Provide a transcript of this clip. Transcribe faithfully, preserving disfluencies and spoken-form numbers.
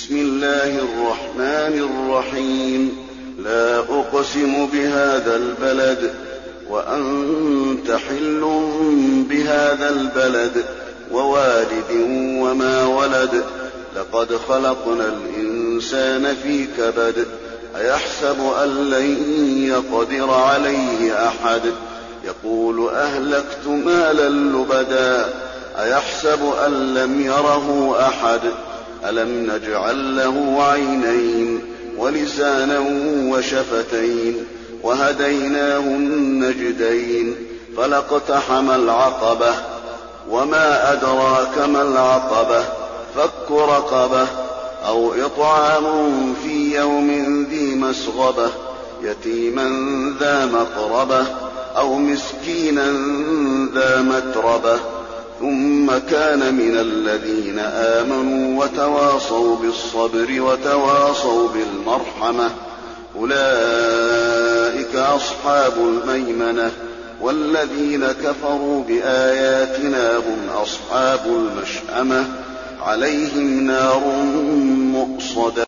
بسم الله الرحمن الرحيم لا أقسم بهذا البلد وأنت حل بهذا البلد ووالد وما ولد لقد خلقنا الإنسان في كبد أيحسب أن لن يقدر عليه أحد يقول أهلكت مالا لبدا أيحسب أن لم يره أحد ألم نجعل له عينين ولسانا وشفتين وهديناه النجدين فلاقتحم العقبة وما أدراك ما العقبة فك رقبة أو إطعام في يوم ذي مسغبة يتيما ذا مقربة أو مسكينا ذا متربة ثم كان من الذين آمنوا وتواصوا بالصبر وتواصوا بالمرحمة أولئك أصحاب الميمنة والذين كفروا بآياتنا هم أصحاب المشأمة عليهم نار مؤصدة.